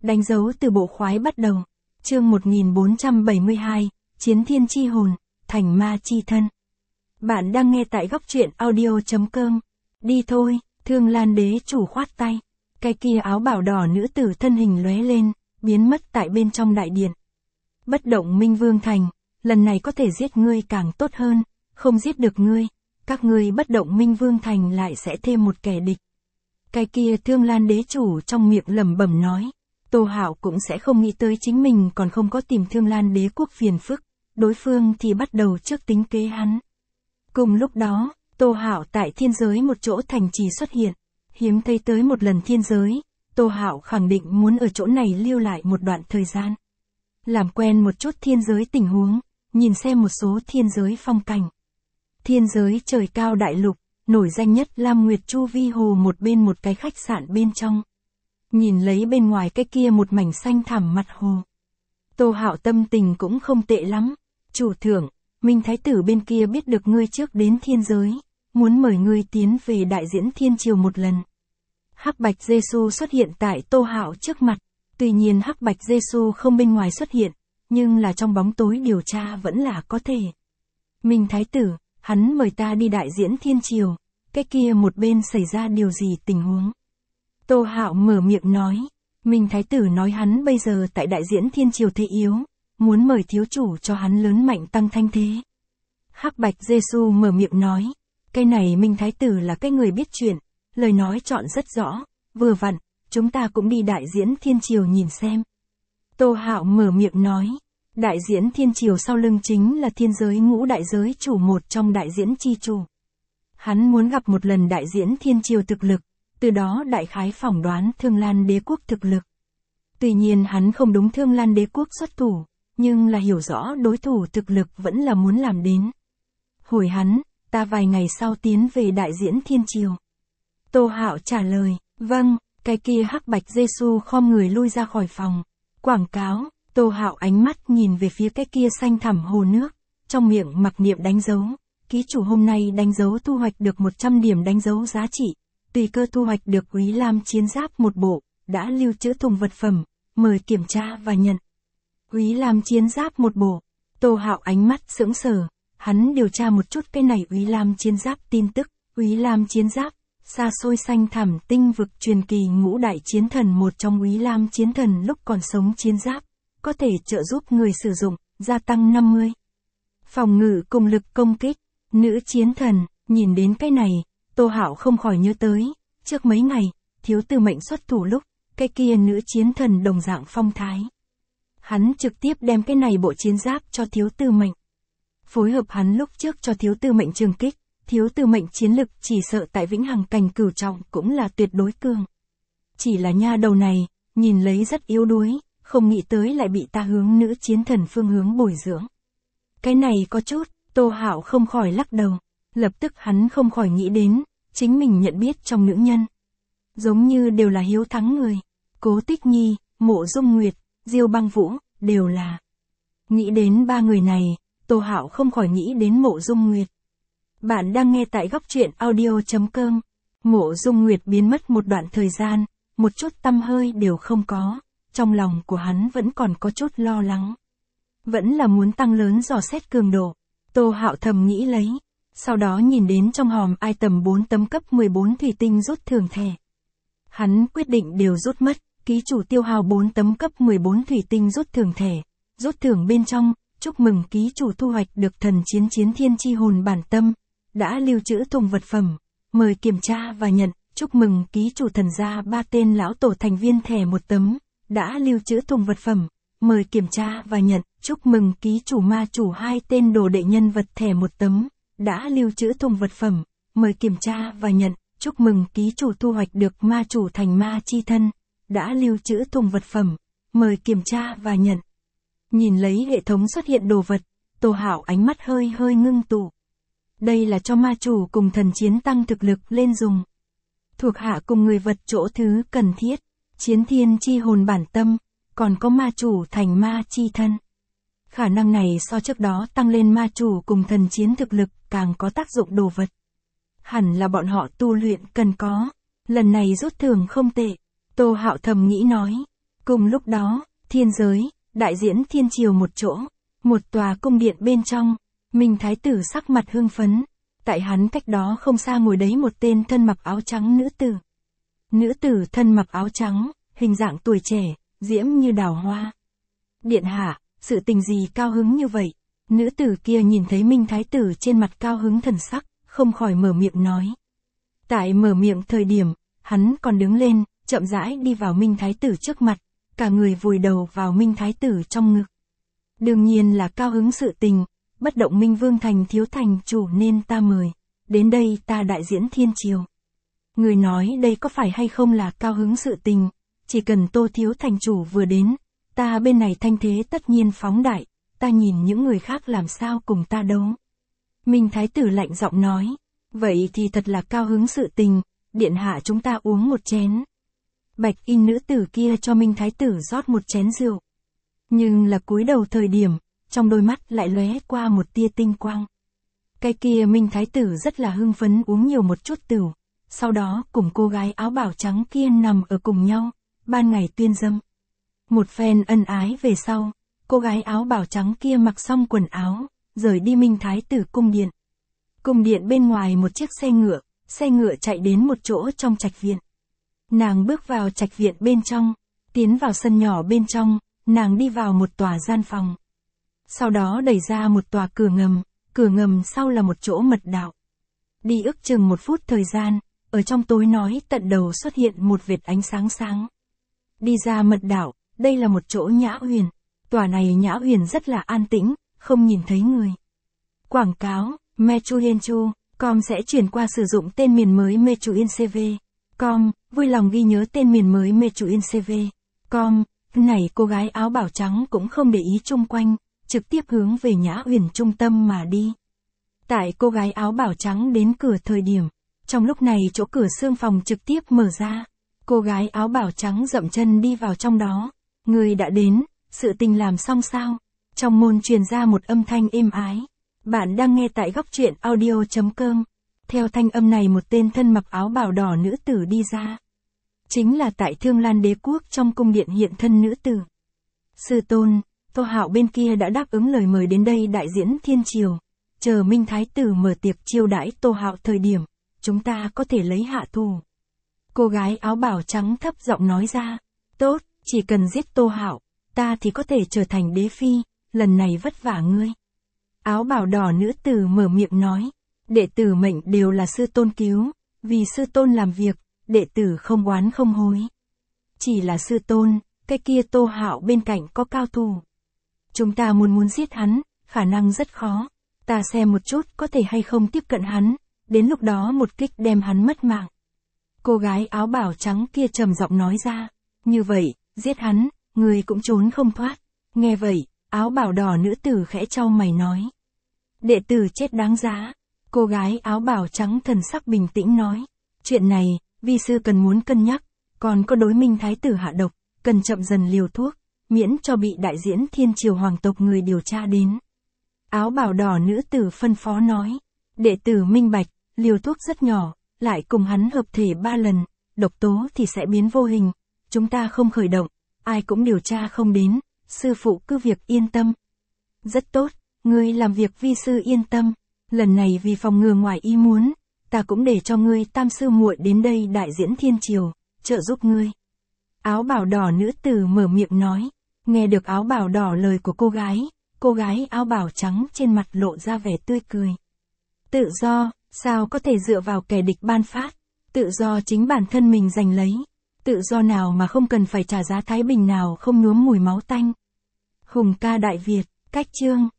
Đánh dấu từ bộ khoái bắt đầu. Chương 1472, Chiến thiên chi hồn, thành ma chi thân. Bạn đang nghe tại góc truyện audio.com. Đi thôi, Thương Lan đế chủ khoát tay. Cái kia áo bảo đỏ nữ tử thân hình lóe lên, biến mất tại bên trong đại điện. Bất động Minh Vương Thành, lần này có thể giết ngươi càng tốt hơn, không giết được ngươi, các ngươi bất động Minh Vương Thành lại sẽ thêm một kẻ địch. Cái kia Thương Lan đế chủ trong miệng lẩm bẩm nói. Tô Hạo cũng sẽ không nghĩ tới chính mình còn không có tìm Thương Lan đế quốc phiền phức, đối phương thì bắt đầu trước tính kế hắn. Cùng lúc đó, Tô Hạo tại thiên giới một chỗ thành trì xuất hiện, hiếm thấy tới một lần thiên giới, Tô Hạo khẳng định muốn ở chỗ này lưu lại một đoạn thời gian. Làm quen một chút thiên giới tình huống, nhìn xem một số thiên giới phong cảnh. Thiên giới trời cao đại lục, nổi danh nhất Lam Nguyệt Chu Vi Hồ một bên một cái khách sạn bên trong. Nhìn lấy bên ngoài cái kia một mảnh xanh thẳm mặt hồ. Tô Hạo tâm tình cũng không tệ lắm. Chủ thượng, Minh Thái tử bên kia biết được ngươi trước đến thiên giới, muốn mời ngươi tiến về đại diễn thiên triều một lần. Hắc Bạch Giê-xu xuất hiện tại Tô Hạo trước mặt, tuy nhiên Hắc Bạch Giê-xu không bên ngoài xuất hiện, nhưng là trong bóng tối điều tra vẫn là có thể. Minh Thái tử, hắn mời ta đi đại diễn thiên triều, cái kia một bên xảy ra điều gì tình huống. Tô Hạo mở miệng nói, Minh Thái tử nói hắn bây giờ tại đại diễn thiên triều thế yếu, muốn mời thiếu chủ cho hắn lớn mạnh tăng thanh thế. Hắc Bạch Giê-xu mở miệng nói, cái này Minh Thái tử là cái người biết chuyện, lời nói chọn rất rõ, vừa vặn, chúng ta cũng đi đại diễn thiên triều nhìn xem. Tô Hạo mở miệng nói, đại diễn thiên triều sau lưng chính là thiên giới ngũ đại giới chủ một trong đại diễn chi chủ. Hắn muốn gặp một lần đại diễn thiên triều thực lực, từ đó đại khái phỏng đoán Thương Lan đế quốc thực lực. Tuy nhiên hắn không đúng Thương Lan đế quốc xuất thủ, nhưng là hiểu rõ đối thủ thực lực vẫn là muốn làm đến. Hồi hắn, ta vài ngày sau tiến về đại diễn thiên triều. Tô Hạo trả lời, vâng, cái kia Hắc Bạch Giê-xu khom người lui ra khỏi phòng. Quảng cáo, Tô Hạo ánh mắt nhìn về phía cái kia xanh thẳm hồ nước, trong miệng mặc niệm đánh dấu. Ký chủ hôm nay đánh dấu thu hoạch được 100 điểm đánh dấu giá trị. Tùy cơ thu hoạch được Úy Lam chiến giáp một bộ, đã lưu trữ thùng vật phẩm, mời kiểm tra và nhận. Úy Lam chiến giáp một bộ. Tô Hạo ánh mắt sững sờ, hắn điều tra một chút cái này Úy Lam chiến giáp tin tức. Úy Lam chiến giáp, xa xôi xanh thẳm tinh vực truyền kỳ ngũ đại chiến thần một trong Úy Lam chiến thần lúc còn sống chiến giáp, có thể trợ giúp người sử dụng, gia tăng 50. Phòng ngự cùng lực công kích, nữ chiến thần, nhìn đến cái này, Tô Hạo không khỏi nhớ tới, trước mấy ngày, thiếu tư mệnh xuất thủ lúc, cái kia nữ chiến thần đồng dạng phong thái. Hắn trực tiếp đem cái này bộ chiến giáp cho thiếu tư mệnh. Phối hợp hắn lúc trước cho thiếu tư mệnh trường kích, thiếu tư mệnh chiến lực chỉ sợ tại vĩnh hằng cảnh cửu trọng cũng là tuyệt đối cường. Chỉ là nha đầu này, nhìn lấy rất yếu đuối, không nghĩ tới lại bị ta hướng nữ chiến thần phương hướng bồi dưỡng. Cái này có chút, Tô Hạo không khỏi lắc đầu. Lập tức hắn không khỏi nghĩ đến, chính mình nhận biết trong nữ nhân. Giống như đều là hiếu thắng người. Cố Tích Nhi, Mộ Dung Nguyệt, Diêu Băng Vũ, đều là. Nghĩ đến ba người này, Tô Hạo không khỏi nghĩ đến Mộ Dung Nguyệt. Bạn đang nghe tại góc truyện audio.com. Mộ Dung Nguyệt biến mất một đoạn thời gian, một chút tăm hơi đều không có. Trong lòng của hắn vẫn còn có chút lo lắng. Vẫn là muốn tăng lớn dò xét cường độ. Tô Hạo thầm nghĩ lấy. Sau đó nhìn đến trong hòm item 4 tấm cấp 14 thủy tinh rút thưởng thẻ. Hắn quyết định đều rút mất, ký chủ tiêu hao 4 tấm cấp 14 thủy tinh rút thưởng thẻ. Rút thưởng bên trong, chúc mừng ký chủ thu hoạch được thần chiến chiến thiên chi hồn bản tâm, đã lưu trữ thùng vật phẩm, mời kiểm tra và nhận. Chúc mừng ký chủ thần gia 3 tên lão tổ thành viên thẻ một tấm, đã lưu trữ thùng vật phẩm, mời kiểm tra và nhận. Chúc mừng ký chủ ma chủ 2 tên đồ đệ nhân vật thẻ một tấm, đã lưu trữ thùng vật phẩm, mời kiểm tra và nhận. Chúc mừng ký chủ thu hoạch được ma chủ thành ma chi thân, đã lưu trữ thùng vật phẩm, mời kiểm tra và nhận. Nhìn lấy hệ thống xuất hiện đồ vật, Tô Hạo ánh mắt hơi hơi ngưng tụ. Đây là cho ma chủ cùng thần chiến tăng thực lực lên dùng. Thuộc hạ cùng người vật chỗ thứ cần thiết, chiến thiên chi hồn bản tâm, còn có ma chủ thành ma chi thân. Khả năng này so trước đó tăng lên ma chủ cùng thần chiến thực lực càng có tác dụng đồ vật. Hẳn là bọn họ tu luyện cần có. Lần này rút thưởng không tệ. Tô Hạo thầm nghĩ nói. Cùng lúc đó, thiên giới, đại diễn thiên triều một chỗ, một tòa cung điện bên trong, Minh Thái tử sắc mặt hưng phấn, tại hắn cách đó không xa ngồi đấy một tên thân mặc áo trắng nữ tử. Nữ tử thân mặc áo trắng, hình dạng tuổi trẻ, diễm như đào hoa. Điện hạ, sự tình gì cao hứng như vậy? Nữ tử kia nhìn thấy Minh Thái tử trên mặt cao hứng thần sắc, không khỏi mở miệng nói. Tại mở miệng thời điểm, hắn còn đứng lên, chậm rãi đi vào Minh Thái tử trước mặt, cả người vùi đầu vào Minh Thái tử trong ngực. Đương nhiên là cao hứng sự tình, bất động Minh Vương thành thiếu thành chủ nên ta mời, đến đây ta đại diễn thiên triều. Người nói đây có phải hay không là cao hứng sự tình, chỉ cần Tô thiếu thành chủ vừa đến, ta bên này thanh thế tất nhiên phóng đại, ta nhìn những người khác làm sao cùng ta đấu. Minh Thái tử lạnh giọng nói, vậy thì thật là cao hứng sự tình, điện hạ chúng ta uống một chén. Bạch y nữ tử kia cho Minh Thái tử rót một chén rượu. Nhưng là cúi đầu thời điểm, trong đôi mắt lại lóe qua một tia tinh quang. Cái kia Minh Thái tử rất là hưng phấn uống nhiều một chút tửu, sau đó cùng cô gái áo bào trắng kia nằm ở cùng nhau, ban ngày tuyên dâm. Một phen ân ái về sau, cô gái áo bào trắng kia mặc xong quần áo, rời đi Minh Thái tử cung điện. Cung điện bên ngoài một chiếc xe ngựa chạy đến một chỗ trong trạch viện. Nàng bước vào trạch viện bên trong, tiến vào sân nhỏ bên trong, nàng đi vào một tòa gian phòng. Sau đó đẩy ra một tòa cửa ngầm sau là một chỗ mật đạo. Đi ước chừng 1 phút thời gian, ở trong tối nói tận đầu xuất hiện một vệt ánh sáng sáng. Đi ra mật đạo, đây là một chỗ nhã huyền. Tòa này nhã huyền rất là an tĩnh, không nhìn thấy người. Quảng cáo, Mechuyenchu.com sẽ chuyển qua sử dụng tên miền mới Mechuyencv.com, vui lòng ghi nhớ tên miền mới Mechuyencv.com. Này cô gái áo bào trắng cũng không để ý chung quanh, trực tiếp hướng về nhã huyền trung tâm mà đi. Tại cô gái áo bào trắng đến cửa thời điểm, trong lúc này chỗ cửa xương phòng trực tiếp mở ra. Cô gái áo bào trắng dậm chân đi vào trong đó. Người đã đến, sự tình làm xong sao? Trong môn truyền ra một âm thanh êm ái. Bạn đang nghe tại góc truyện audio.com. Theo thanh âm này một tên thân mặc áo bào đỏ nữ tử đi ra. Chính là tại Thương Lan Đế quốc trong cung điện hiện thân nữ tử. Sư tôn, Tô Hạo bên kia đã đáp ứng lời mời đến đây đại diễn thiên triều. Chờ Minh Thái tử mở tiệc chiêu đãi Tô Hạo thời điểm, chúng ta có thể lấy hạ thủ. Cô gái áo bào trắng thấp giọng nói ra. Tốt, chỉ cần giết Tô Hạo, ta thì có thể trở thành đế phi, lần này vất vả ngươi. Áo bào đỏ nữ tử mở miệng nói. Đệ tử mệnh đều là sư tôn cứu, vì sư tôn làm việc, đệ tử không oán không hối. Chỉ là sư tôn, cái kia Tô Hạo bên cạnh có cao thủ. Chúng ta muốn giết hắn, khả năng rất khó. Ta xem một chút có thể hay không tiếp cận hắn, đến lúc đó một kích đem hắn mất mạng. Cô gái áo bào trắng kia trầm giọng nói ra. Như vậy, giết hắn, người cũng trốn không thoát. Nghe vậy, áo bào đỏ nữ tử khẽ chau mày nói. Đệ tử chết đáng giá. Cô gái áo bào trắng thần sắc bình tĩnh nói. Chuyện này, vi sư cần muốn cân nhắc, còn có đối Minh Thái tử hạ độc, cần chậm dần liều thuốc, miễn cho bị đại diễn thiên triều hoàng tộc người điều tra đến. Áo bào đỏ nữ tử phân phó nói. Đệ tử minh bạch, liều thuốc rất nhỏ, lại cùng hắn hợp thể 3 lần, độc tố thì sẽ biến vô hình. Chúng ta không khởi động, ai cũng điều tra không đến, sư phụ cứ việc yên tâm. Rất tốt, ngươi làm việc vi sư yên tâm. Lần này vì phòng ngừa ngoài ý muốn, ta cũng để cho ngươi tam sư muội đến đây đại diễn thiên triều, trợ giúp ngươi. Áo bào đỏ nữ tử mở miệng nói. Nghe được áo bào đỏ lời của cô gái áo bào trắng trên mặt lộ ra vẻ tươi cười. Tự do, sao có thể dựa vào kẻ địch ban phát, tự do chính bản thân mình giành lấy, tự do nào mà không cần phải trả giá thái bình nào không nhuốm mùi máu tanh. Hùng ca Đại Việt, cách chương.